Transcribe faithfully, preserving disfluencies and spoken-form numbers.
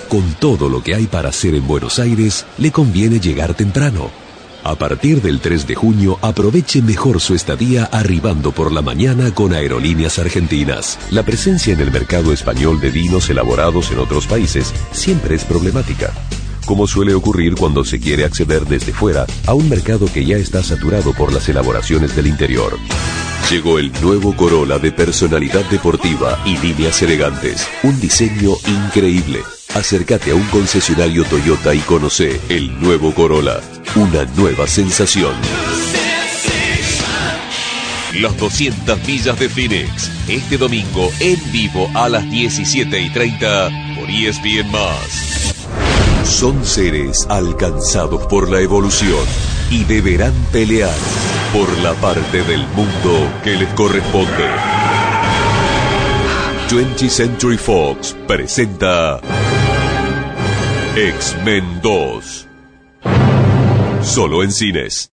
Con todo lo que hay para hacer en Buenos Aires, le conviene llegar temprano. A partir del tres de junio, aproveche mejor su estadía arribando por la mañana con Aerolíneas Argentinas. La presencia en el mercado español de vinos elaborados en otros países siempre es problemática, como suele ocurrir cuando se quiere acceder desde fuera a un mercado que ya está saturado por las elaboraciones del interior. Llegó el nuevo Corolla de personalidad deportiva y líneas elegantes. Un diseño increíble. Acércate a un concesionario Toyota y conoce el nuevo Corolla. Una nueva sensación. Las doscientas millas de Phoenix. Este domingo en vivo a las diecisiete y treinta por E S P N más. Son seres alcanzados por la evolución y deberán pelear por la parte del mundo que les corresponde. twentieth Century Fox presenta X-Men dos. Solo en cines.